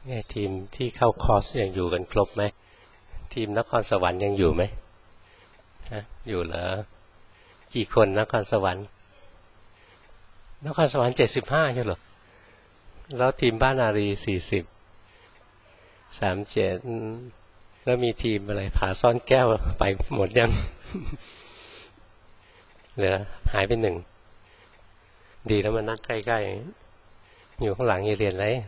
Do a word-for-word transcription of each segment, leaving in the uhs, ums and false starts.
ไงทีมที่เข้าคอร์สยังอยู่กันครบไหมทีมนครสวรรค์ยังอยู่ไหมฮะอยู่เหรอกี่คนนครสวรรค์นครสวรรค์เจ็ดสิบห้าใช่เหรอแล้วทีมบ้านอารีสี่สิบสามเจ็ดแล้วมีทีมอะไรผาซ่อนแก้วไปหมดยังเหลือหายไปหนึ่งดีแล้วมานั่งใกล้ๆอยู่ข้างหลังอย่าเรียนอะไร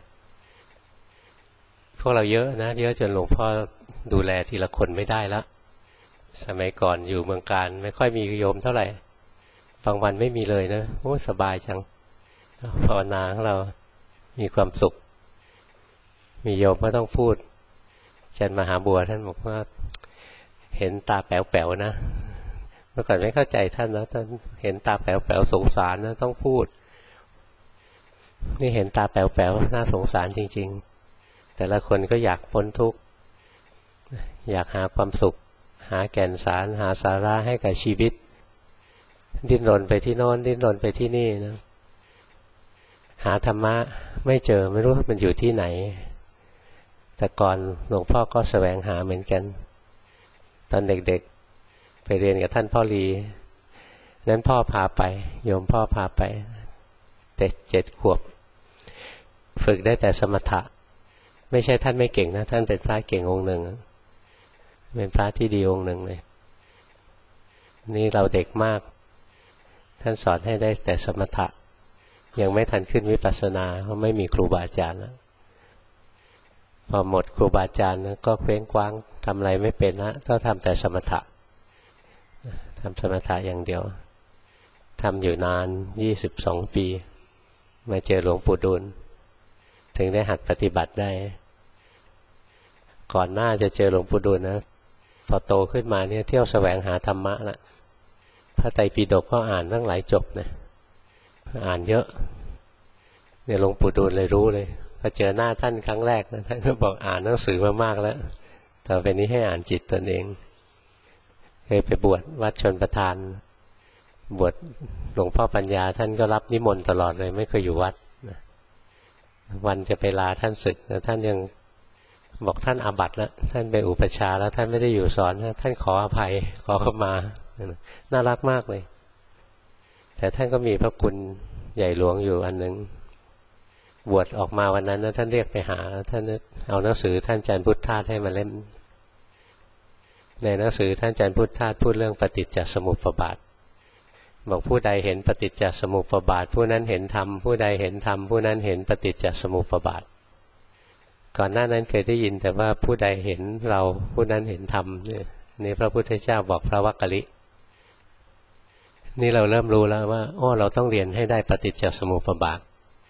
พวกเราเยอะนะเยอะจนหลวงพ่อดูแลทีละคนไม่ได้แล้วสมัยก่อนอยู่เมืองการไม่ค่อยมีโยมเท่าไหร่บางวันไม่มีเลยนะโอ้สบายจังภาวนาของเรามีความสุขมีโยมก็ต้องพูดอาจารย์มหาบัวท่านบอกว่าเห็นตาแป๋วๆนะเมื่อก่อนไม่เข้าใจท่านนะท่านเห็นตาแป๋วๆสงสารนะต้องพูดนี่เห็นตาแป๋วๆน่าสงสารจริงๆแต่ละคนก็อยากพ้นทุกข์อยากหาความสุขหาแก่นสารหาสาระให้กับชีวิตดิ้นรนไปที่โน้นดิ้นรนไปที่นี่นะหาธรรมะไม่เจอไม่รู้มันอยู่ที่ไหนแต่ก่อนหลวงพ่อก็แสวงหาเหมือนกันตอนเด็กๆไปเรียนกับท่านพ่อลีนั้นพ่อพาไปโยมพ่อพาไปเด็กเจ็ดขวบฝึกได้แต่สมถะไม่ใช่ท่านไม่เก่งนะท่านเป็นพระเก่งองค์หนึ่งเป็นพระที่ดีองค์หนึ่งเลยนี่เราเด็กมากท่านสอนให้ได้แต่สมถะยังไม่ทันขึ้นวิปัสสนาเพราะไม่มีครูบาอาจารย์แล้วพอหมดครูบาอาจารย์ก็เคว้งคว้างทำอะไรไม่เป็นละก็ทำแต่สมถะทำสมถะอย่างเดียวทำอยู่นานยี่สิบสองปีมาเจอหลวงปู่ดูลถึงได้หัดปฏิบัติได้ก่อนหน้าจะเจอหลวงปู่ดูลนะพอโตขึ้นมาเนี่ยเที่ยวแสวงหาธรรมะละพระไตรปิฎกก็อ่านตั้งหลายจบนะอ่านเยอะเนี่ยหลวงปู่ดูลเลยรู้เลยพอเจอหน้าท่านครั้งแรกนะท่านก็บอกอ่านหนังสือมามากแล้วต่อไปนี้ให้อ่านจิตตนเองเคยไปบวชวัดชนประทานบวชหลวงพ่อปัญญาท่านก็รับนิมนต์ตลอดเลยไม่เคยอยู่วัดนะวันจะไปลาท่านศึกนะท่านยังบอกท่านอาบัติแล้วท่านเป็นอุปัชฌาย์แล้วท่านไม่ได้อยู่สอนนะท่านขออภัยขอเข้ามาน่ารักมากเลยแต่ท่านก็มีพระคุณใหญ่หลวงอยู่อันหนึ่งบวชออกมาวันนั้นนะท่านเรียกไปหาท่านเอาหนังสือท่านอาจารย์พุทธทาสให้มาเล่มในหนังสือท่านอาจารย์พุทธทาสพูดเรื่องปฏิจจสมุปบาทบอกผู้ใดเห็นปฏิจจสมุปบาทผู้นั้นเห็นธรรมผู้ใดเห็นธรรมผู้นั้นเห็นปฏิจจสมุปบาทก่อนหน้านั้นเคยได้ยินแต่ว่าผู้ใดเห็นเราผู้นั้นเห็นธรรมเนี่ยนี่พระพุทธเจ้าบอกพระวักกลินี่เราเริ่มรู้แล้วว่าโอ้เราต้องเรียนให้ได้ปฏิจจสมุปบาท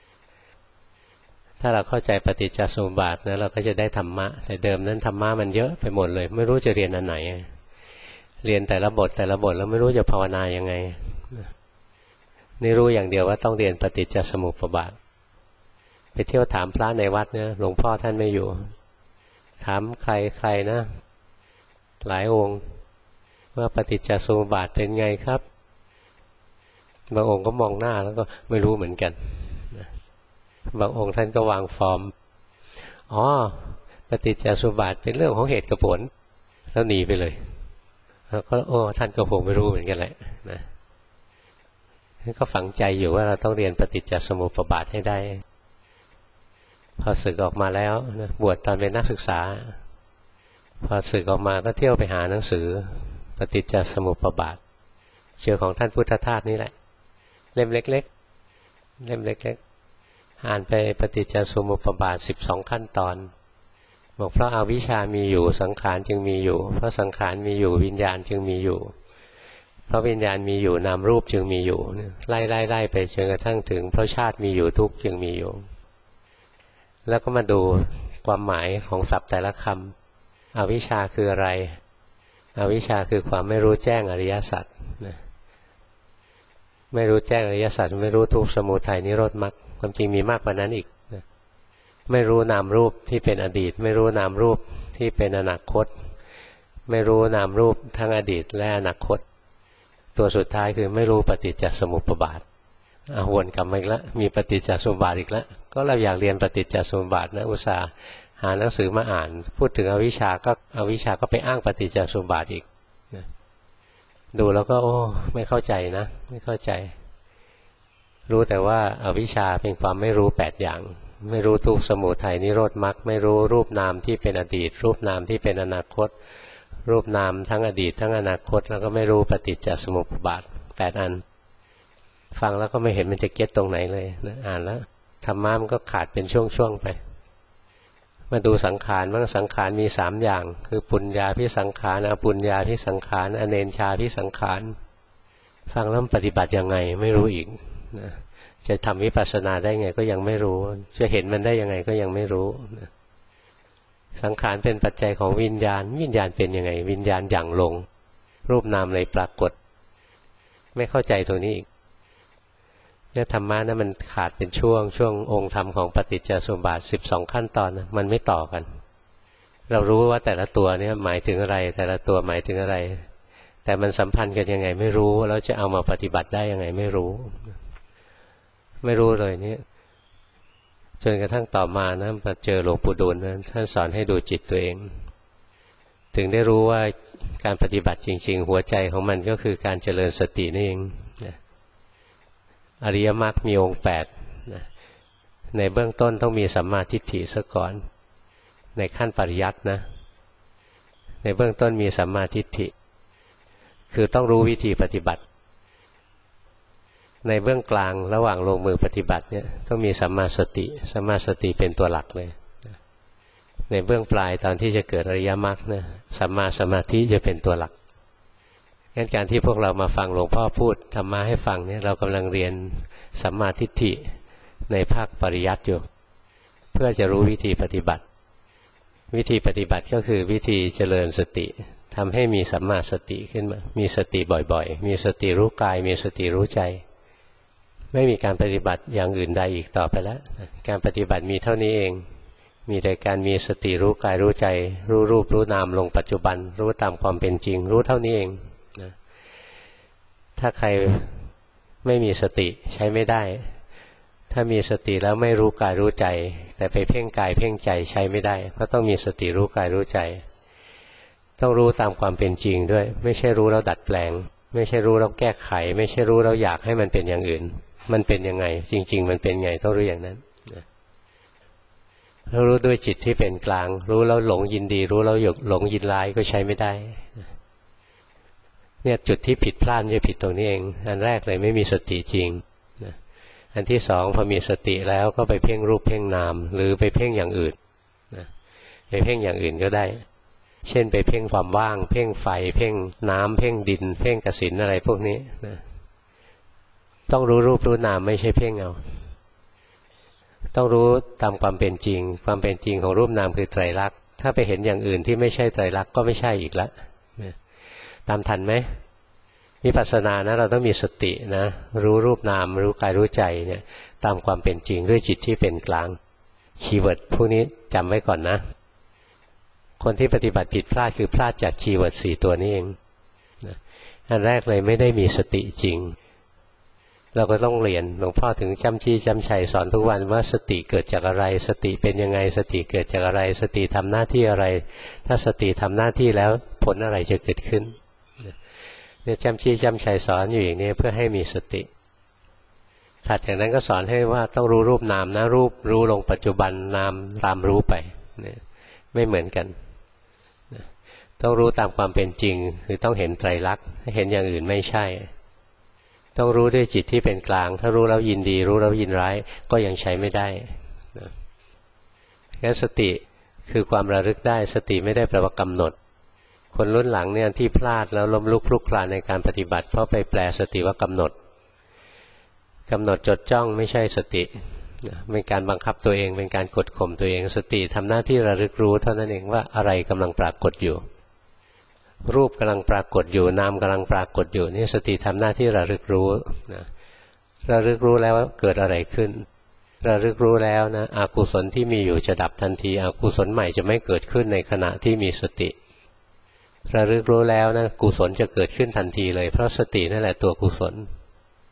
ถ้าเราเข้าใจปฏิจจสมุปบาทนะเราก็จะได้ธรรมะแต่เดิมนั้นธรรมะมันเยอะไปหมดเลยไม่รู้จะเรียนอันไหนเรียนแต่ละบทแต่ละบทแล้วไม่รู้จะภาวนายังไงนี่รู้อย่างเดียวว่าต้องเรียนปฏิจจสมุปบาทไปเที่ยวถามพระในวัดเนี่ยหลวงพ่อท่านไม่อยู่ถามใครใครนะหลายองค์ว่าปฏิจจสมุปบาทเป็นไงครับบางองค์ก็มองหน้าแล้วก็ไม่รู้เหมือนกันบางองค์ท่านก็วางฟอร์มอ๋อปฏิจจสมุปบาทเป็นเรื่องของเหตุกับผลแล้วหนีไปเลยแล้วก็โอ้ท่านก็คงไม่รู้เหมือนกันแหละนะก็ฝังใจอยู่ว่าเราต้องเรียนปฏิจจสมุปบาทให้ได้พอศึกออกมาแล้วนะบวชตอนเป็นนักศึกษาพอศึกออกมาก็เที่ยวไปหาหนังสือปฏิจจสมุปบาทเชื่อของท่านพุทธทาสนี่แหละเล่มเล็กๆเล่มเล็กๆอ่านไปปฏิจจสมุปบาทสิบสองขั้นตอนบอกเพราะอวิชชามีอยู่สังขารจึงมีอยู่เพราะสังขารมีอยู่วิญญาณจึงมีอยู่เพราะวิญญาณมีอยู่นามรูปจึงมีอยู่ไล่ไล่ไล่ไปจนกระทั่งถึงเพราะชาติมีอยู่ทุกข์จึงมีอยู่แล้วก็มาดูความหมายของศัพท์แต่ละคำอวิชชาคืออะไรอวิชชาคือความไม่รู้แจ้งอริยสัจนะไม่รู้แจ้งอริยสัจไม่รู้ทุกข์สมุทัยนิโรธมรรคความจริงมีมากกว่านั้นอีกนะไม่รู้นามรูปที่เป็นอดีตไม่รู้นามรูปที่เป็นอนาคตไม่รู้นามรูปทั้งอดีตและอนาคตตัวสุดท้ายคือไม่รู้ปฏิจจสมุปบาทอ่ะวนกลับมาอีกแล้วมีปฏิจจสมุปบาทอีกแล้วก็เราอยากเรียนปฏิจจสมุปบาทนะอุตส่าห์หาหนังสือมาอ่านพูดถึงอวิชชาก็อวิชชาก็ไปอ้างปฏิจจสมุปบาทอีกนะดูแล้วก็โอ้ไม่เข้าใจนะไม่เข้าใจรู้แต่ว่าอวิชชาเป็นความไม่รู้แปดอย่างไม่รู้ทุกข์สมุทัยนิโรธมรรคไม่รู้รูปนามที่เป็นอดีตรูปนามที่เป็นอนาคตรูปนามทั้งอดีตทั้งอนาคตแล้วก็ไม่รู้ปฏิจจสมุปบาทแปดอันฟังแล้วก็ไม่เห็นมันจะเก็ตตรงไหนเลยนะอ่านแล้วธรรมะมันก็ขาดเป็นช่วงๆไปมาดูสังขารบ้างสังขารมีสามอย่างคือปุญญาภิสังขารอปุญญาภิสังขารอเนญชาภิสังขารฟังแล้วปฏิบัติยังไงไม่รู้อีกนะจะทำวิปัสสนาได้ไงก็ยังไม่รู้จะเห็นมันได้ยังไงก็ยังไม่รู้นะสังขารเป็นปัจจัยของวิญญาณวิญญาณเป็นยังไงวิญญาณหยั่งลงรูปนามเลยปรากฏไม่เข้าใจตรงนี้อีกเนี่ยธรรมะนะมันขาดเป็นช่วงช่วงองค์ธรรมของปฏิจจสมุปบาทสิบสองขั้นตอนนะมันไม่ต่อกันเรารู้ว่าแต่ละตัวเนี่ยหมายถึงอะไรแต่ละตัวหมายถึงอะไรแต่มันสัมพันธ์กันยังไงไม่รู้แล้วจะเอามาปฏิบัติได้ยังไงไม่รู้ไม่รู้เลยเนี่ยจนกระทั่งต่อมานะมาเจอหลวงปู่ดูลนะท่านสอนให้ดูจิตตัวเองถึงได้รู้ว่าการปฏิบัติจริงๆหัวใจของมันก็คือการเจริญสตินี่เองนะอริยมรรคมีองค์แปดนะในเบื้องต้นต้องมีสัมมาทิฏฐิซะก่อนในขั้นปริยัตินะในเบื้องต้นมีสัมมาทิฏฐิคือต้องรู้วิธีปฏิบัติในเบื้องกลางระหว่างลงมือปฏิบัติเนี่ยต้องมีสัมมาสติสัมมาสติเป็นตัวหลักเลยในเบื้องปลายตอนที่จะเกิดอริยมรรคนะสัมมาสมาธิจะเป็นตัวหลักงั้นการที่พวกเรามาฟังหลวงพ่อพูดธรรมะให้ฟังเนี่ยเรากำลังเรียนสัมมาทิฏฐิในภาคปริยัติอยู่เพื่อจะรู้วิธีปฏิบัติวิธีปฏิบัติก็คือวิธีเจริญสติทำให้มีสัมมาสติขึ้นมามีสติบ่อยๆมีสติรู้กายมีสติรู้ใจไม่มีการปฏิบัติอย่างอื่นใดอีกต่อไปแล้วการปฏิบัติมีเท่านี้เองมีแต่การมีสติรู้กายรู้ใจรู้รูปรู้นามลงปัจจุบันรู้ตามความเป็นจริงรู้เท่านี้เองนะถ้าใครไม่มีสติใช้ไม่ได้ถ้ามีสติแล้วไม่รู้กายรู้ใจแต่ไปเพ่งกายเพ่งใจใช้ไม่ได้เพราะต้องมีสติรู้กายรู้ใจต้องรู้ตามความเป็นจริงด้วยไม่ใช่รู้แล้วดัดแปลงไม่ใช่รู้แล้วแก้ไขไม่ใช่รู้แล้วอยากให้มันเป็นอย่างอื่นมันเป็นยังไงจริงๆมันเป็นไงต้องรู้อย่างนั้นเรารู้ด้วยจิตที่เป็นกลางรู้แล้วหลงยินดีรู้แล้วหลงยินร้ายก็ใช้ไม่ได้เนี่ยจุดที่ผิดพลาดจะผิดตรงนี้เองอันแรกเลยไม่มีสติจริงอันที่สองพอมีสติแล้วก็ไปเพ่งรูปเพ่งนามหรือไปเพ่งอย่างอื่นไปเพ่งอย่างอื่นก็ได้เช่นไปเพ่งความว่างเพ่งไฟเพ่งน้ำเพ่งดินเพ่งกสิณอะไรพวกนี้นะต้องรู้รูปรู้นามไม่ใช่เพ่งเอาต้องรู้ตามความเป็นจริงความเป็นจริงของรูปนามคือไตรลักษณ์ถ้าไปเห็นอย่างอื่นที่ไม่ใช่ไตรลักษณ์ก็ไม่ใช่อีกแล้วตามทันไหมวิปัสสนานะเราต้องมีสตินะรู้รูปนามรู้กายรู้ใจเนี่ยตามความเป็นจริงด้วยจิตที่เป็นกลางคีย์เวิร์ดพวกนี้จำไว้ก่อนนะคนที่ปฏิบัติผิดพลาดคือพลาดจากคีย์เวิร์ดสี่ตัวนี้เองอันแรกเลยไม่ได้มีสติจริงเราก็ต้องเรียนหลวงพ่อถึงจำจี้จำชัยสอนทุกวันว่าสติเกิดจากอะไรสติเป็นยังไงสติเกิดจากอะไรสติทำหน้าที่อะไรถ้าสติทำหน้าที่แล้วผลอะไรจะเกิดขึ้นเนี่ยจำจี้จำชัยสอนอยู่อย่างนี้เพื่อให้มีสติถัดจากนั้นก็สอนให้ว่าต้องรู้รูปนามนะรูปรู้ลงปัจจุบันนามตามรู้ไปเนี่ยไม่เหมือนกันต้องรู้ตามความเป็นจริงคือต้องเห็นไตรลักษณ์เห็นอย่างอื่นไม่ใช่ต้องรู้ด้วยจิตที่เป็นกลางถ้ารู้แล้วยินดีรู้แล้วยินร้ายก็ยังใช้ไม่ได้นะงั้นสติคือความระลึกได้สติไม่ได้แปลว่ากำหนดคนรุ่นหลังเนี่ยที่พลาดแล้วล้มลุกคลุกคลานในการปฏิบัติเพราะไปแปลสติว่ากำหนดกำหนดจดจ้องไม่ใช่สติเป็นการบังคับตัวเองเป็นการกดข่มตัวเองสติทำหน้าที่ระลึกรู้เท่านั้นเองว่าอะไรกำลังปรากฏอยู่รูปกำลังปรากฏอยู่นามกำลังปรากฏอยู่นี่สติทำหน้าที่ระลึกรู้นะระลึกรู้แล้วว่าเกิดอะไรขึ้นระลึกรู้แล้วนะอกุศลที่มีอยู่จะดับทันทีอกุศลใหม่จะไม่เกิดขึ้นในขณะที่มีสติระลึกรู้แล้วนะกุศลจะเกิดขึ้นทันทีเลยเพราะสตินั่นแหละตัวกุศล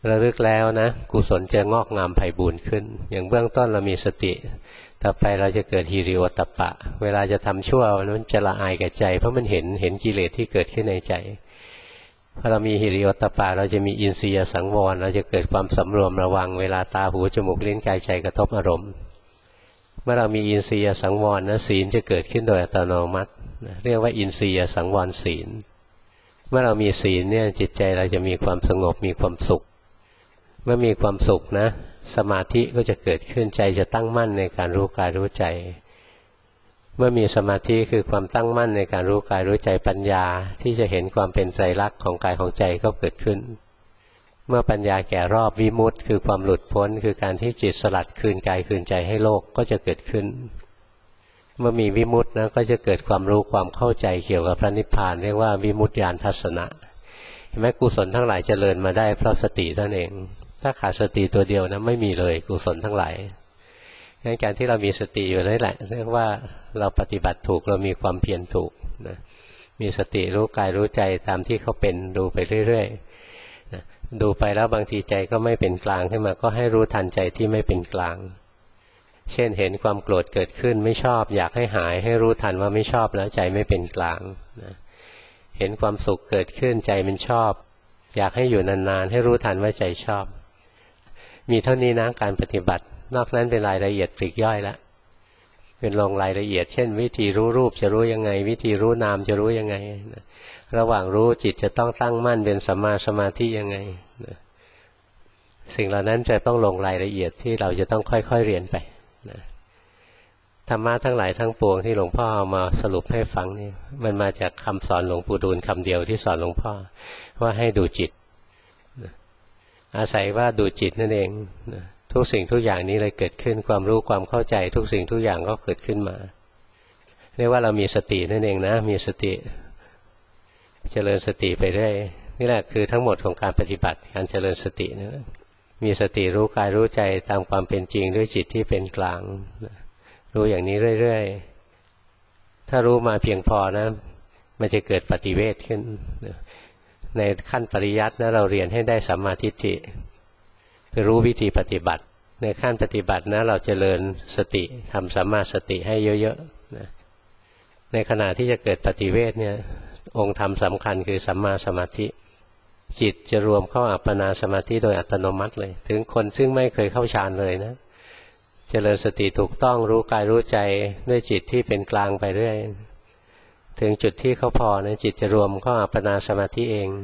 ระลึกแล้วนะกุศลจะงอกงามไพบูรย์ขึ้นอย่างเบื้องต้นเรามีสติต่อไปเราจะเกิดหิริโอตตัปปะเวลาจะทำชั่วมันจะละอายแก่ใจเพราะมันเห็นเห็นกิเลสที่เกิดขึ้นในใจพอเรามีหิริโอตตัปปะเราจะมีอินทรียสังวรเราจะเกิดความสำรวมระวังเวลาตาหูจมูกลิ้นกายใจกระทบอารมณ์เมื่อเรามีอินทรียสังวรนะศีลจะเกิดขึ้นโดยอัตโนมัติเรียกว่าอินทรียสังวรศีลเมื่อเรามีศีลเนี่ยจิตใจเราจะมีความสงบมีความสุขเมื่อมีความสุขนะสมาธิก็จะเกิดขึ้นใจจะตั้งมั่นในการรู้กายรู้ใจเมื่อมีสมาธิคือความตั้งมั่นในการรู้กายรู้ใจปัญญาที่จะเห็นความเป็นไตรลักษณ์ของกายของใจก็เกิดขึ้นเมื่อปัญญาแก่รอบวิมุตติคือความหลุดพ้นคือการที่จิตสลัดคืนกายคืนใจให้โลกก็จะเกิดขึ้นเมื่อมีวิมุตตินะก็จะเกิดความรู้ความเข้าใจเกี่ยวกับพระนิพพานเรียกว่าวิมุตติญาณทัศนะเห็นไหมกุศลทั้งหลายเจริญมาได้เพราะสตินั่นเองถ้าขาดสติตัวเดียวนะไม่มีเลยกุศลทั้งหลายงั้นการที่เรามีสติอยู่นั่นแหละเรียกว่าเราปฏิบัติถูกเรามีความเพียรถูกนะมีสติรู้กายรู้ใจตามที่เขาเป็นดูไปเรื่อยๆนะดูไปแล้วบางทีใจก็ไม่เป็นกลางขึ้นมาก็ให้รู้ทันใจที่ไม่เป็นกลางเช่นเห็นความโกรธเกิดขึ้นไม่ชอบอยากให้หายให้รู้ทันว่าไม่ชอบแล้วใจไม่เป็นกลางนะเห็นความสุขเกิดขึ้นใจมันชอบอยากให้อยู่นานๆให้รู้ทันว่าใจชอบมีเท่านี้นะการปฏิบัตินอกนั้นเป็นรายละเอียดปลีกย่อยแล้วเป็นลงรายละเอียดเช่นวิธีรู้รูปจะรู้ยังไงวิธีรู้นามจะรู้ยังไงนะระหว่างรู้จิตจะต้องตั้งมั่นเป็นสัมมาสมาธิยังไงนะสิ่งเหล่านั้นจะต้องลงรายละเอียดที่เราจะต้องค่อยๆเรียนไปนะธรรมะทั้งหลายทั้งปวงที่หลวงพ่อเอามาสรุปให้ฟังนี่มันมาจากคำสอนหลวงปู่ดูลคำเดียวที่สอนหลวงพ่อว่าให้ดูจิตอาศัยว่าดูจิตนั่นเองทุกสิ่งทุกอย่างนี้เลยเกิดขึ้นความรู้ความเข้าใจทุกสิ่งทุกอย่างก็เกิดขึ้นมาเรียกว่าเรามีสตินั่นเองนะมีสติเจริญสติไปเรื่อยนี่แหละคือทั้งหมดของการปฏิบัติการเจริญสตินะมีสติรู้กายรู้ใจตามความเป็นจริงด้วยจิตที่เป็นกลางรู้อย่างนี้เรื่อยๆถ้ารู้มาเพียงพอนะมันจะเกิดปฏิเวทขึ้นในขั้นปริยัตินะเราเรียนให้ได้สัมมาทิฏฐิคือรู้วิธีปฏิบัติในขั้นปฏิบัตินะเราเจริญสติทำสัมมาสติให้เยอะๆนะในขณะที่จะเกิดปฏิเวทเนี่ยองค์ธรรมสำคัญคือสัมมาสมาธิจิตจะรวมเข้าอัปปนาสมาธิโดยอัตโนมัติเลยถึงคนซึ่งไม่เคยเข้าฌานเลยนะเจริญสติถูกต้องรู้กายรู้ใจด้วยจิตที่เป็นกลางไปเรื่อยถึงจุดที่เขาพอนะจิตจะรวมเข้าอัปปนาสมาธิเอง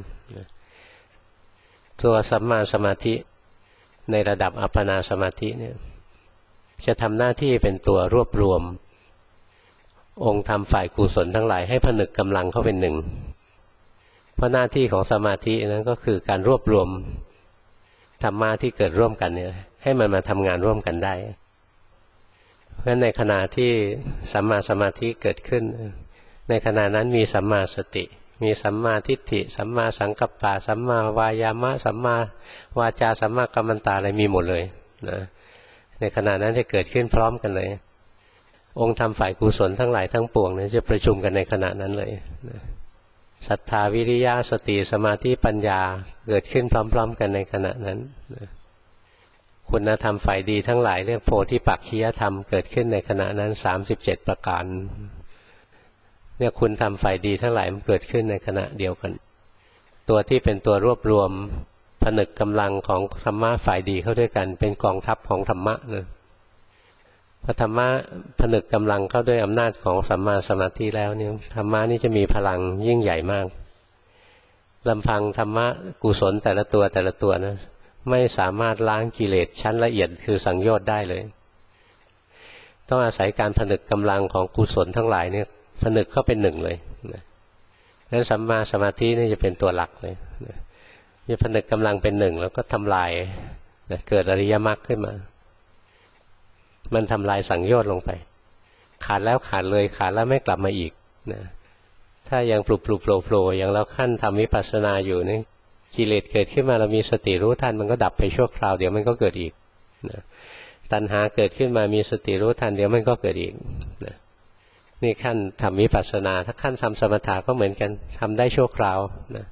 ตัวสัมมาสมาธิในระดับอัปปนาสมาธิเนี่ยจะทำหน้าที่เป็นตัวรวบรวมองค์ธรรมฝ่ายกุศลทั้งหลายให้ผนึกกำลังเข้าเป็นหนึ่งเพราะหน้าที่ของสมาธินั้นก็คือการรวบรวมธรรมะที่เกิดร่วมกันเนี่ยให้มันมาทำงานร่วมกันได้เพราะฉะนั้นในขณะที่สัมมาสมาธิเกิดขึ้นในขณะนั้นมีสัมมาสติมีสัมมาทิฏฐิสัมมาสังกัปปะสัมมาวายามะสัมมาวาจาสัมมากัมมันตะอะไรมีหมดเลยนะในขณะนั้นจะเกิดขึ้นพร้อมกันเลยองค์ธรรมฝ่ายกุศลทั้งหลายทั้งปวงเนี่ยจะประชุมกันในขณะนั้นเลยนะศรัทธาวิริยะสติสมาธิปัญญาเกิดขึ้นพร้อมๆกันในขณะนั้นนะคุณธรรมฝ่ายดีทั้งหลายเรียกโพธิปักขิยธรรมเกิดขึ้นในขณะนั้นสามสิบเจ็ดประการเนี่ยคุณทำฝ่ายดีทั้งหลายมันเกิดขึ้นในขณะเดียวกันตัวที่เป็นตัวรวบรวมผนึกกำลังของธรรมะฝ่ายดีเข้าด้วยกันเป็นกองทัพของธรรมะนะพอธรรมะผนึกกำลังเข้าด้วยอำนาจของสัมมาสมาธิแล้วเนี่ยธรรมะนี่จะมีพลังยิ่งใหญ่มากลำพังธรรมะกุศลแต่ละตัวแต่ละตัวนะไม่สามารถล้างกิเลสชั้นละเอียดคือสังโยชน์ได้เลยต้องอาศัยการผนึกกำลังของกุศลทั้งหลายเนี่ยผนึกเข้าเป็นหนึ่งเลยนะนั้นสัมมาสมาธินี่จะเป็นตัวหลักเลยนะจะผนึกกำลังเป็นหนึ่งแล้วก็ทำลายนะเกิดอริยมรรคขึ้นมามันทำลายสังโยชน์ลงไปขาดแล้วขาดเลยขาดแล้วไม่กลับมาอีกนะถ้ายังปลุกปลุกโผล่โผล่อย่างเราขั้นทำวิปัสสนาอยู่นี่กิเลสเกิดขึ้นมาเรามีสติรู้ทันมันก็ดับไปชั่วคราวเดี๋ยวมันก็เกิดอีกนะตัณหาเกิดขึ้นมามีสติรู้ทันเดี๋ยวมันก็เกิดอีกนะนี่ขั้นทำวิปัสสนาถ้าขั้นทำสมถะก็เหมือนกันทำได้ชั่วคราวนะ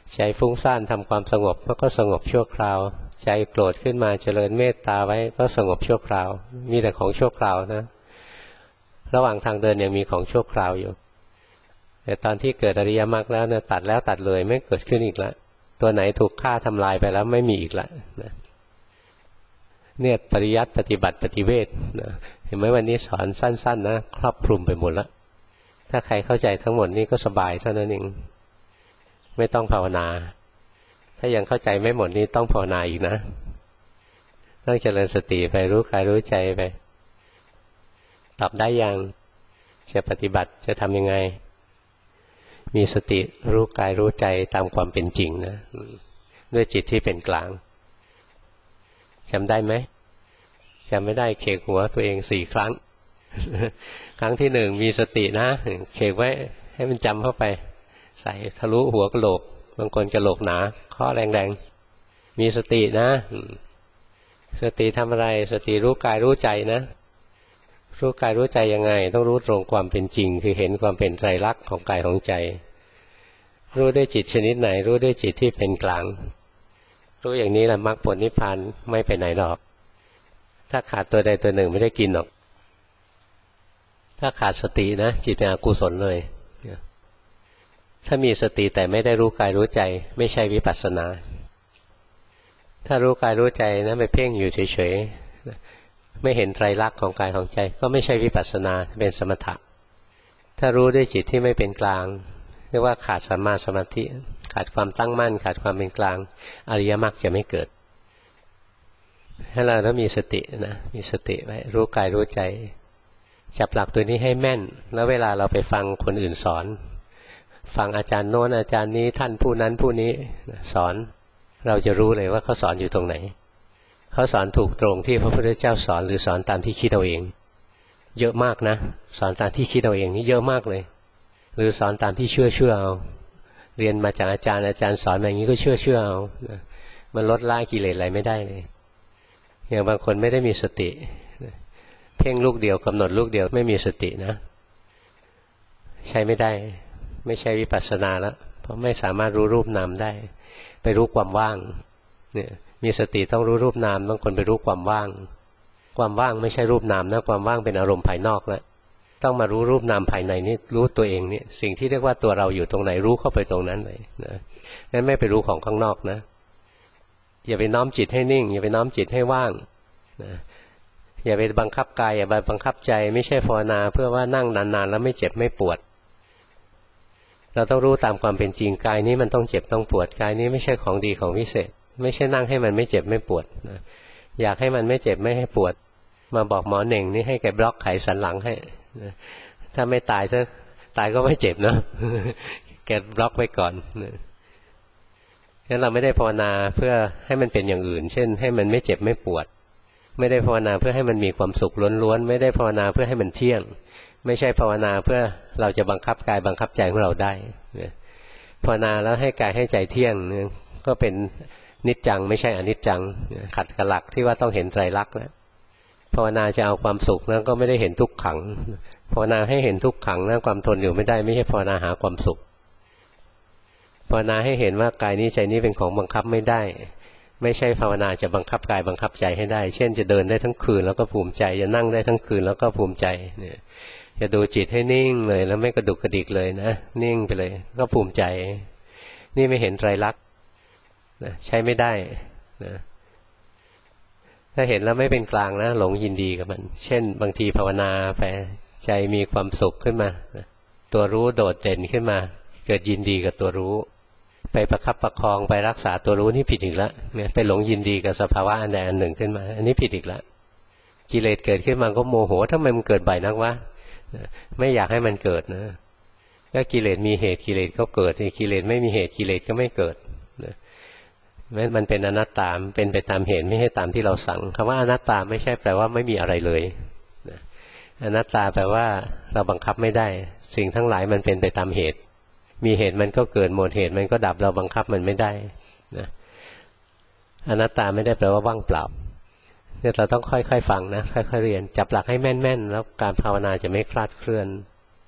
ใจฟุ้งซ่านทำความสงบก็สงบชั่วคราวใจโกรธขึ้นมาเจริญเมตตาไว้ก็สงบชั่วคราวมีแต่ของชั่วคราวนะระหว่างทางเดินยังมีของชั่วคราวอยู่แต่ตอนที่เกิดอริยมรรคแล้วเนี่ยตัดแล้วตัดเลยไม่เกิดขึ้นอีกแล้วตัวไหนถูกฆ่าทำลายไปแล้วไม่มีอีกแล้วนะเนี่ยปริยัติปฏิบัติปฏิเวทนะเห็นไหมวันนี้สอนสั้นๆนะครอบคลุมไปหมดแล้วถ้าใครเข้าใจทั้งหมดนี่ก็สบายเท่านั้นเองไม่ต้องภาวนาถ้ายังเข้าใจไม่หมดนี่ต้องภาวนาอีกนะต้องเจริญสติไปรู้กายรู้ใจไปตอบได้ยังจะปฏิบัติจะทำยังไงมีสติรู้กายรู้ใจตามความเป็นจริงนะด้วยจิตที่เป็นกลางจำได้ไหมจำไม่ได้เคกหัวตัวเองสี่ครั้ง ครั้งที่หนึ่งมีสตินะเคกไว้ให้มันจำเข้าไปใส่ทะลุหัวกะโหลกบางคนกะโหลกหนาข้อแรงๆมีสตินะสติทำอะไรสติรู้กายรู้ใจนะรู้กายรู้ใจยังไงต้องรู้ตรงความเป็นจริงคือเห็นความเป็นไตรลักษณ์ของกายของใจรู้ด้วยจิตชนิดไหนรู้ด้วยจิตที่เป็นกลางรู้อย่างนี้แหละมรรคผลนิพพานไม่ไปไหนหรอกถ้าขาดตัวใดตัวหนึ่งไม่ได้กินหรอกถ้าขาดสตินะจิตเป็นอกุศลเลยถ้ามีสติแต่ไม่ได้รู้กายรู้ใจไม่ใช่วิปัสสนาถ้ารู้กายรู้ใจนะไปเพ่งอยู่เฉยๆไม่เห็นไตรลักษณ์ของกายของใจก็ไม่ใช่วิปัสสนาเป็นสมถะถ้ารู้ด้วยจิตที่ไม่เป็นกลางเรียกว่าขาดสัมมาสมาธิขาดความตั้งมั่นขาดความเป็นกลางอริยมรรคจะไม่เกิดให้เราต้องมีสตินะมีสติไว้รู้กายรู้ใจจับหลักตัวนี้ให้แม่นแล้วเวลาเราไปฟังคนอื่นสอนฟังอาจารย์โน้นอาจารย์นี้ท่านผู้นั้นผู้นี้สอนเราจะรู้เลยว่าเขาสอนอยู่ตรงไหนเขาสอนถูกตรงที่พระพุทธเจ้าสอนหรือสอนตามที่คิดเอาเองเยอะมากนะสอนตามที่คิดเอาเองนี่เยอะมากเลยหรือสอนตามที่เชื่อเชื่อเอาเรียนมาจากอาจารย์อาจารย์สอนมาอย่างนี้ก็เชื่อเชื่อเอามันลดละกิเลสอะไรไม่ได้เลยอย่างบางคนไม่ได้มีสติเพ่งลูกเดียวกำหนดลูกเดียวไม่มีสตินะใช้ไม่ได้ไม่ใช่วิปัสสนาแล้วเพราะไม่สามารถรู้รูปนามได้ไปรู้ความว่างเนี่ยมีสติต้องรู้รูปนามบางคนไปรู้ความว่างความว่างไม่ใช่รูปนามนะความว่างเป็นอารมณ์ภายนอกแล้วต้องมารู้รูปนามภายในนี่รู้ตัวเองนี่สิ่งที่เรียกว่าตัวเราอยู่ตรงไหนรู้เข้าไปตรงนั้นเลยนะงั้นไม่ไปรู้ของข้างนอกนะอย่าไปน้อมจิตให้นิ่งอย่าไปน้อมจิตให้ว่างนะอย่าไปบังคับกายอย่าไปบังคับใจไม่ใช่ภาวนาเพื่อว่านั่งนานๆแล้วไม่เจ็บไม่ปวดเราต้องรู้ตามความเป็นจริงกายนี้มันต้องเจ็บต้องปวดกายนี้ไม่ใช่ของดีของวิเศษไม่ใช่นั่งให้มันไม่เจ็บไม่ปวดนะอยากให้มันไม่เจ็บไม่ให้ปวดมาบอกหมอเหน่งนี่ให้แกบล็อกไขสันหลังให้นะถ้าไม่ตายซะตายก็ไม่เจ็บเนาะ แกบล็อกไว้ก่อนนะงั้นเราไม่ได้ภาวนาเพื่อให้มันเป็นอย่างอื่นเช่นให้มันไม่เจ็บไม่ปวดไม่ได้ภาวนาเพื่อให้มันมีความสุขล้วนๆไม่ได้ภาวนาเพื่อให้มันเที่ยงไม่ใช่ภาวนาเพื่อเราจะบังคับกายบังคับใจของเราได้ภาวนาแล้วให้กายให้ใจเที่ยงก็เป็นนิจจังไม่ใช่อนิจจังขัดกับหลักที่ว่าต้องเห็นไตรลักษณ์แล้วภาวนาจะเอาความสุขนั้นก็ไม่ได้เห็นทุกขังภาวนาให้เห็นทุกขังนั้นความทนอยู่ไม่ได้ไม่ใช่ภาวนาหาความสุขภาวนาให้เห็นว่ากายนี้ใจนี้เป็นของบังคับไม่ได้ไม่ใช่ภาวนาจะบังคับกายบังคับใจให้ได้เช่นจะเดินได้ทั้งคืนแล้วก็ภูมิใจจะนั่งได้ทั้งคืนแล้วก็ภูมิใจเนี่ยจะดูจิตให้นิ่งเลยแล้วไม่กระดุกกระดิกเลยนะนิ่งไปเลยก็ภูมิใจนี่ไม่เห็นไตรลักษณ์นะใช้ไม่ได้นะถ้าเห็นแล้วไม่เป็นกลางนะหลงยินดีกับมันเช่นบางทีภาวนาไปใจมีความสุขขึ้นมานะตัวรู้โดดเด่นขึ้นมาเกิดยินดีกับตัวรู้ไปประคับประคองไปรักษาตัวรู้นี่ผิดอีกแล้วเนี่ยไปหลงยินดีกับสภาวะอันใดอันหนึ่งขึ้นมาอันนี้ผิดอีกแล้วกิเลสเกิดขึ้นมาก็โมโหทำไมมันเกิดบ่อยนักวะไม่อยากให้มันเกิดนะถ้ากิเลสมีเหตุกิเลสก็เกิดกิเลสไม่มีเหตุกิเลสก็ไม่เกิดนะมันเป็นอนัตตาเป็นไปตามเหตุไม่ใช่ตามที่เราสั่งคำว่าอนัตตาไม่ใช่แปลว่าไม่มีอะไรเลยนะอนัตตาแปลว่าเราบังคับไม่ได้สิ่งทั้งหลายมันเป็นไปตามเหตุมีเหตุมันก็เกิดหมดเหตุมันก็ดับเราบังคับมันไม่ได้นะอนัตตาไม่ได้แปลว่าว่างเปล่าเนี่ยเราต้องค่อยๆฟังนะค่อยๆเรียนจับหลักให้แม่นๆแล้วการภาวนาจะไม่คลาดเคลื่อน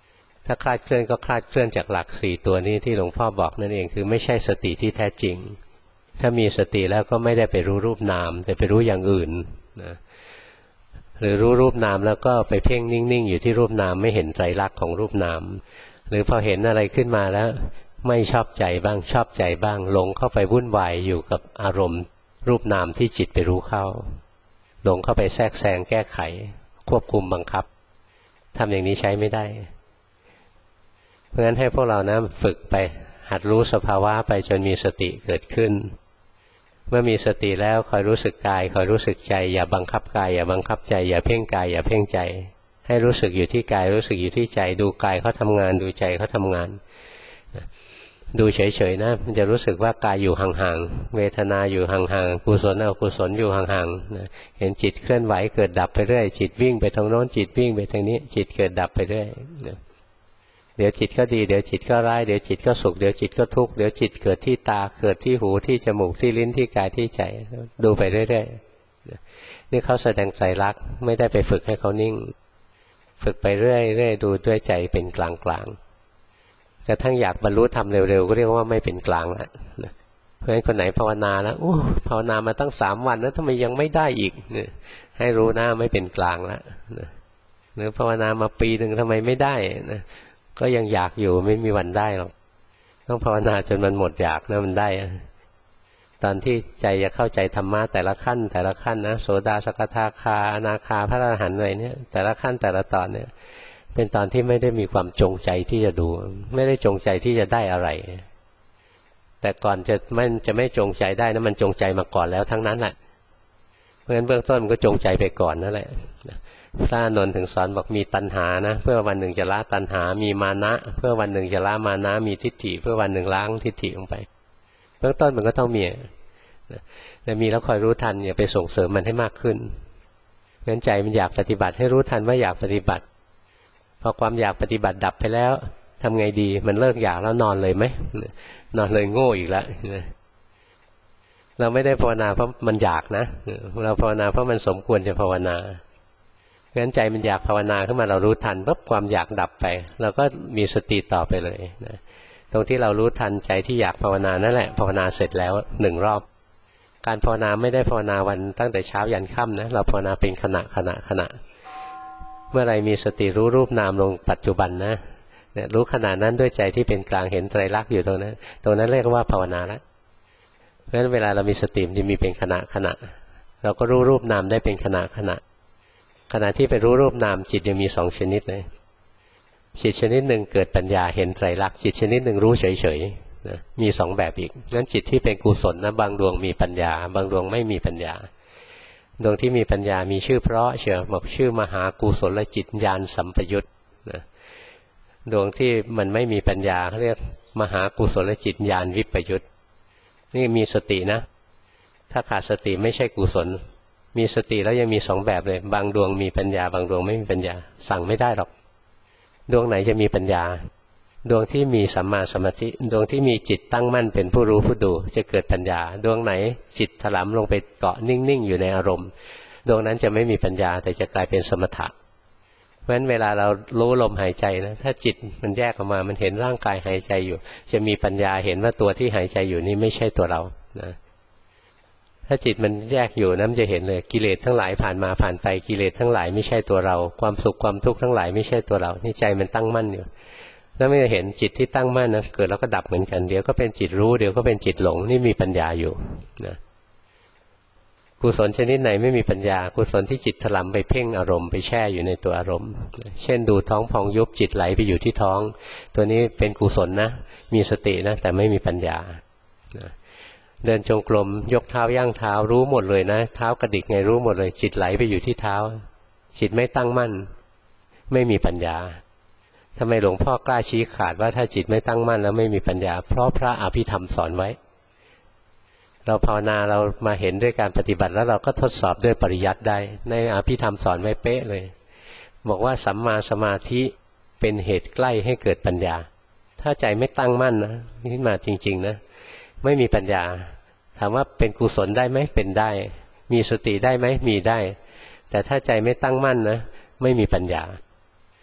ถ้าคลาดเคลื่อนก็คลาดเคลื่อนจากหลักสี่ตัวนี้ที่หลวงพ่อบอกนั่นเองคือไม่ใช่สติที่แท้จริงถ้ามีสติแล้วก็ไม่ได้ไปรู้รูปนามแต่ไปรู้อย่างอื่นนะหรือรู้รูปนามแล้วก็ไปเพ่งนิ่งๆอยู่ที่รูปนามไม่เห็นไตรลักษณ์ของรูปนามหรือพอเห็นอะไรขึ้นมาแล้วไม่ชอบใจบ้างชอบใจบ้างหลงเข้าไปวุ่นวายอยู่กับอารมณ์รูปนามที่จิตไปรู้เข้าหลงเข้าไปแทรกแซงแก้ไขควบคุมบังคับทำอย่างนี้ใช้ไม่ได้เพราะฉะนั้นให้พวกเรานะฝึกไปหัดรู้สภาวะไปจนมีสติเกิดขึ้นเมื่อมีสติแล้วคอยรู้สึกกายคอยรู้สึกใจอย่าบังคับกายอย่าบังคับใจอย่าเพ่งกายอย่าเพ่งใจให้รู้สึกอยู่ที่กายรู้สึกอยู่ที่ใจดูกายเขาทำงานดูใจเขาทำงานดูเฉยๆนะมันจะรู้สึกว่ากายอยู่ห่างๆเวทนาอยู่ห่างๆกุศลอกุศลอยู่ห่างๆนะเห็นจิตเคลื่อนไหวเกิดดับไปเรื่อยจิตวิ่งไปทางโน้นจิตวิ่งไปทางนี้จิตเกิดดับไปเรื่อยนะเดี๋ยวจิตก็ดีเดี๋ยวจิตก็ร้ายเดี๋ยวจิตก็สุขเดี๋ยวจิตก็ทุกข์เดี๋ยวจิตเกิดที่ตาเกิดที่หูที่จมูกที่ลิ้นที่กายที่ใจดูไปเรื่อยๆนี่เขาแสดงไตรลักษณ์ไม่ได้ไปฝึกให้เขานิ่งฝึกไปเรื่อยๆดูด้วยใจเป็นกลางๆกระทั่งอยากบรรลุธรรมเร็วๆก็เรียกว่าไม่เป็นกลางแล้วเพราะฉะนั้นคนไหนภาวนาแล้วโอ้ภาวนามาตั้งสามวันแล้วทำไมยังไม่ได้อีกเนี่ยให้รู้หน้าไม่เป็นกลางแล้วหรือภาวนามาปีหนึ่งทำไมไม่ได้นะก็ยังอยากอยู่ไม่มีวันได้หรอกต้องภาวนาจนมันหมดอยากนะมันได้ตอนที่ใจจะเข้าใจธรรมะแต่ละขั้นแต่ละขั้นนะโสดาสกทาคาอนาคาพระอรหันต์อะไรเนี่ยแต่ละขั้นแต่ละตอนเนี่ยเป็นตอนที่ไม่ได้มีความจงใจที่จะดูไม่ได้จงใจที่จะได้อะไรแต่ก่อนจะมันจะไม่จงใจได้นะมันจงใจมาก่อนแล้วทั้งนั้นแหละเพราะฉะนั้นเบื้องต้นมันก็จงใจไปก่อนนั่นแหละพระอานนท์ถึงสอนบอกมีตัณหานะเพื่อวันหนึ่งจะละตัณหามีมานะเพื่อวันหนึ่งจะละมานะมีทิฏฐิเพื่อวันหนึ่งล้างทิฏฐิลงไปเบื้องต้นมันก็ต้องมีแต่มีแล้วคอยรู้ทันอย่าไปส่งเสริมมันให้มากขึ้นงั้นใจมันอยากปฏิบัติให้รู้ทันว่าอยากปฏิบัติพอความอยากปฏิบัติดับไปแล้วทำไงดีมันเลิกอยากแล้วนอนเลยไหมนอนเลยโง่อีกแล้วเราไม่ได้ภาวนาเพราะมันอยากนะเราภาวนาเพราะมันสมควรจะภาวนางั้นใจมันอยากภาวนาขึ้นมาเรารู้ทันปุ๊บความอยากดับไปเราก็มีสติต่อไปเลยนะตรงที่เรารู้ทันใจที่อยากภาวนานั่นแหละภาวนาเสร็จแล้วหนึ่งรอบการภาวนาไม่ได้ภาวนาวันตั้งแต่เช้ายันค่ำนะเราภาวนาเป็นขณะขณะขณะเมื่อไรมีสติรู้รูปนามลงปัจจุบันนะเนี่ยรู้ขณะนั้นด้วยใจที่เป็นกลางเห็นไตรลักษณ์อยู่ตรงนั้นตรงนั้นเรียกว่าภาวนาแล้วเพราะฉะนั้นเวลาเรามีสติมันจะมีเป็นขณะขณะเราก็รู้รูปนามได้เป็นขณะขณะขณะที่ไปรู้รูปนามจิตยังมีสองชนิดเลยจิตชนิดหนึ่งเกิดปัญญาเห็นไตรลักษณ์จิตชนิดหนึ่งรู้เฉยๆนะมีสองแบบอีกงั้นจิตที่เป็นกุศลนะบางดวงมีปัญญาบางดวงไม่มีปัญญาดวงที่มีปัญญามีชื่อเพราะเชียวบอกชื่อมหากุศลจิตญาณสัมปยุตนะดวงที่มันไม่มีปัญญาเขาเรียกมหากุศลจิตญาณวิปยุตนี่มีสตินะถ้าขาดสติไม่ใช่กุศลมีสติแล้วยังมีสองแบบเลยบางดวงมีปัญญาบางดวงไม่มีปัญญาสั่งไม่ได้หรอกดวงไหนจะมีปัญญาดวงที่มีสัมมาสมาธิดวงที่มีจิตตั้งมั่นเป็นผู้รู้ผู้ดูจะเกิดปัญญาดวงไหนจิตถลำลงไปเกาะนิ่งๆอยู่ในอารมณ์ดวงนั้นจะไม่มีปัญญาแต่จะกลายเป็นสมถะเพราะฉะนั้นเวลาเรารู้ลมหายใจนะถ้าจิตมันแยกออกมามันเห็นร่างกายหายใจอยู่จะมีปัญญาเห็นว่าตัวที่หายใจอยู่นี่ไม่ใช่ตัวเรานะถ้าจิตมันแยกอยู่นะมันจะเห็นเลยกิเลสทั้งหลายผ่านมาผ่านไปกิเลสทั้งหลายไม่ใช่ตัวเราความสุขความทุกข์ทั้งหลายไม่ใช่ตัวเรานี่ใจมันตั้งมั่นอยู่แล้วไม่เห็นจิตที่ตั้งมั่นนะเกิดแล้วก็ดับเหมือนกันเดี๋ยวก็เป็นจิตรู้เดี๋ยวก็เป็นจิตหลงนี่มีปัญญาอยู่นะกุศลชนิดไหนไม่มีปัญญากุศลที่จิตถลำไปเพ่งอารมณ์ไปแช่อยู่ในตัวอารมณ์เช่นดูท้องพองยุบจิตไหลไปอยู่ที่ท้องตัวนี้เป็นกุศลนะมีสตินะแต่ไม่มีปัญญานะเดินจงกรมยกเท้าย่างเท้ารู้หมดเลยนะเท้ากระดิกไงรู้หมดเลยจิตไหลไปอยู่ที่เท้าจิตไม่ตั้งมั่นไม่มีปัญญาทำไมหลวงพ่อกล้าชี้ขาดว่าถ้าจิตไม่ตั้งมั่นแล้วไม่มีปัญญาเพราะพระอภิธรรมสอนไว้เราภาวนาเรามาเห็นด้วยการปฏิบัติแล้วเราก็ทดสอบด้วยปริยัติได้ในอภิธรรมสอนไว้เป๊ะเลยบอกว่าสัมมาสมาธิเป็นเหตุใกล้ให้เกิดปัญญาถ้าใจไม่ตั้งมั่นนะนี่มาจริงๆนะไม่มีปัญญาถามว่าเป็นกุศลได้ไหมเป็นได้มีสติได้ไหมมีได้แต่ถ้าใจไม่ตั้งมั่นนะไม่มีปัญญา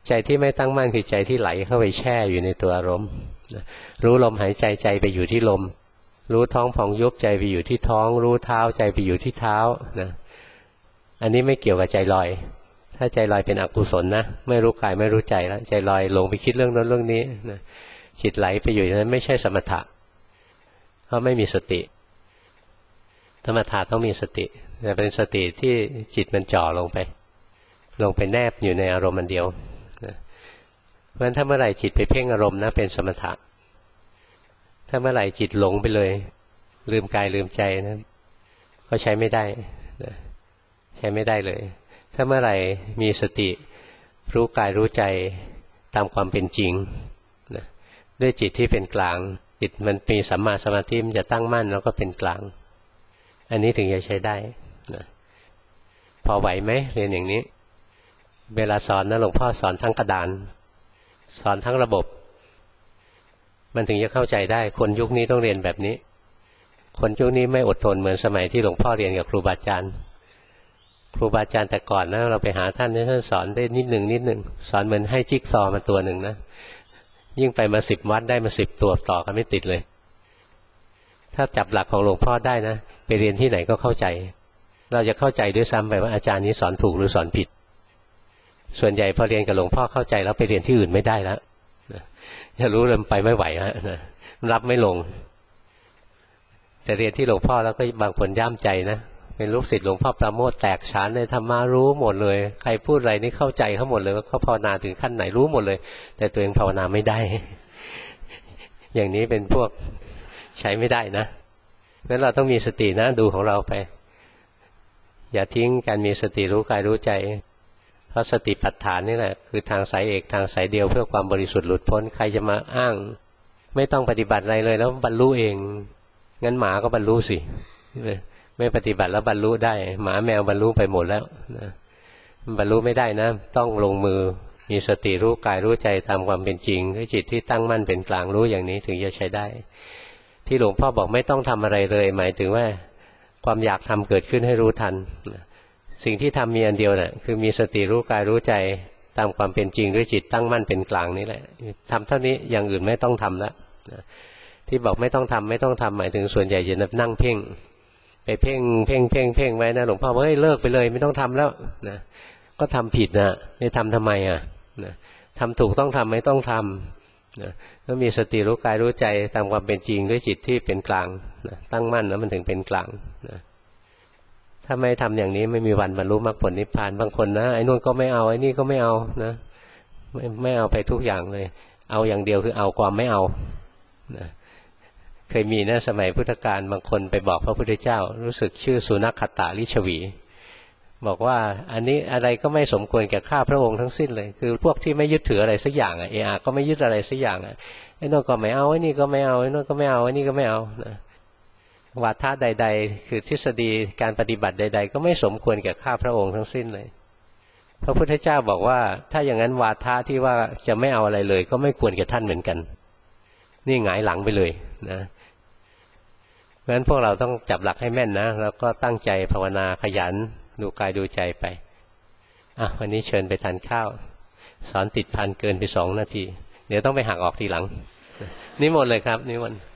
ใจที่ไม่ตั้งมั่นคือใจที่ไหลเข้าไปแช่อยู่ในตัวอารมณ์รู้ลมหายใจใจไปอยู่ที่ลมรู้ท้องพองยุบใจไปอยู่ที่ท้องรู้เท้าใจไปอยู่ที่เท้านะอันนี้ไม่เกี่ยวกับใจลอยถ้าใจลอยเป็นอกุศลนะไม่รู้กายไม่รู้ใจแล้วใจลอยลงไปคิดเรื่องนั้นเรื่องนี้นะจิตไหลไปอยู่นั้นไม่ใช่สมถะเพราะไม่มีสติสมถะต้องมีสติแต่เป็นสติที่จิตมันจ่อลงไปลงไปแนบอยู่ในอารมณ์อันเดียวนะเพราะฉะนั้นถ้าเมื่อไหร่จิตไปเพ่งอารมณ์นะเป็นสมถะถ้าเมื่อไหร่จิตหลงไปเลยลืมกายลืมใจนะก็ใช้ไม่ได้นะใช้ไม่ได้เลยถ้าเมื่อไหร่มีสติรู้กายรู้ใจตามความเป็นจริงนะด้วยจิตที่เป็นกลางจิตมันมีสัมมาสมาธิมันจะตั้งมั่นแล้วก็เป็นกลางอันนี้ถึงจะใช้ได้นะพอไหวไหมเรียนอย่างนี้เวลาสอนนะหลวงพ่อสอนทั้งกระดานสอนทั้งระบบมันถึงจะเข้าใจได้คนยุคนี้ต้องเรียนแบบนี้คนยุคนี้ไม่อดทนเหมือนสมัยที่หลวงพ่อเรียนกับครูบาอาจารย์ครูบาอาจารย์แต่ก่อนนะเราไปหาท่านท่านสอนได้นิดหนึ่งนิดหนึ่งสอนเหมือนให้จิ๊กซอว์มาตัวหนึ่งนะยิ่งไปมาสิบวัดได้มาสิบตัวต่อกันไม่ติดเลยถ้าจับหลักของหลวงพ่อได้นะไปเรียนที่ไหนก็เข้าใจเราจะเข้าใจด้วยซ้ำไปว่าอาจารย์นี้สอนถูกหรือสอนผิดส่วนใหญ่พอเรียนกับหลวงพ่อเข้าใจแล้วไปเรียนที่อื่นไม่ได้แล้วจะรู้เลยไปไม่ไหวแล้วนะรับไม่ลงแต่เรียนที่หลวงพ่อแล้วก็บางคนย่ามใจนะเป็นลูกศิษย์หลวงพ่อปราโมทย์แตกฉานในธรรมะรู้หมดเลยใครพูดอะไรนี่เข้าใจเขาหมดเลยว่าเขาภาวนาถึงขั้นไหนรู้หมดเลยแต่ตัวเองภาวนาไม่ได้อย่างนี้เป็นพวกใช้ไม่ได้นะเพราะฉะนั้นเราต้องมีสตินะดูของเราไปอย่าทิ้งการมีสติรู้กายรู้ใจเพราะสติปัฏฐานนี่แหละคือทางสายเอกทางสายเดียวเพื่อความบริสุทธิ์หลุดพ้นใครจะมาอ้างไม่ต้องปฏิบัติอะไรเลยแล้วบรรลุเองงั้นหมาก็บรรลุสิไม่ปฏิบัติแล้วบรรลุได้หมาแมวบรรลุไปหมดแล้วนะบรรลุไม่ได้นะต้องลงมือมีสติรู้กายรู้ใจตามความเป็นจริงด้วยจิตที่ตั้งมั่นเป็นกลางรู้อย่างนี้ถึงจะใช้ได้ที่หลวงพ่อบอกไม่ต้องทำอะไรเลยหมายถึงว่าความอยากทำเกิดขึ้นให้รู้ทันสิ่งที่ทำมีอันเดียวน่ะคือมีสติรู้กายรู้ใจตามความเป็นจริงด้วยจิตตั้งมั่นเป็นกลางนี่แหละทำเท่านี้อย่างอื่นไม่ต้องทำแล้วที่บอกไม่ต้องทำไม่ต้องทำหมายถึงส่วนใหญ่จะนั่งเพ่งไปเพ่งเพ่งเพ่งเพ่งไว้นะหลวงพ่อบอกเฮ้ยเลิกไปเลยไม่ต้องทำแล้วนะก็ทำผิดนะไม่ทำทำไมอ่ะนะทำถูกต้องทำไม่ต้องทำนะก็มีสติรู้กายรู้ใจตามความเป็นจริงด้วยจิตที่เป็นกลางนะตั้งมั่นแล้วมันถึงเป็นกลางนะถ้าไม่ทำอย่างนี้ไม่มีวันบรรลุมรรคผลนิพพานบางคนนะไอ้นู่นก็ไม่เอาไอ้นี่ก็ไม่เอานะไม่ไม่เอาไปทุกอย่างเลยเอาอย่างเดียวคือเอาความไม่เอานะเคยมีนะสมัยพุทธกาลบางคนไปบอกพระพุทธเจ้ารู้สึกชื่อสุนัขขตาลิชวีบอกว่าอันนี้อะไรก็ไม่สมควรแก่ข้าพระองค์ทั้งสิ้นเลยคือพวกที่ไม่ยึดถืออะไรสักอย่างอ่ะเออก็ไม่ยึดอะไรสักอย่างอ่ะไอ้นู่นก็ไม่เอาไอ้นี่ก็ไม่เอาไอ้นู่นก็ไม่เอาไอ้นี่ก็ไม่เอานะวาทะใดๆคือทฤษฎีการปฏิบัติใดๆก็ไม่สมควรแก่ข้าพระองค์ทั้งสิ้นเลยพระพุทธเจ้าบอกว่าถ้าอย่างนั้นวาทะที่ว่าจะไม่เอาอะไรเลยก็ไม่ควรแก่ท่านเหมือนกันนี่หงายหลังไปเลยนะเพราะฉะนั้นพวกเราต้องจับหลักให้แม่นนะแล้วก็ตั้งใจภาวนาขยันดูกายดูใจไปอ่ะวันนี้เชิญไปทานข้าวสอนติดพันเกินไปสองนาทีเดี๋ยวต้องไปหักออกทีหลังนิมนต์เลยครับนิมนต์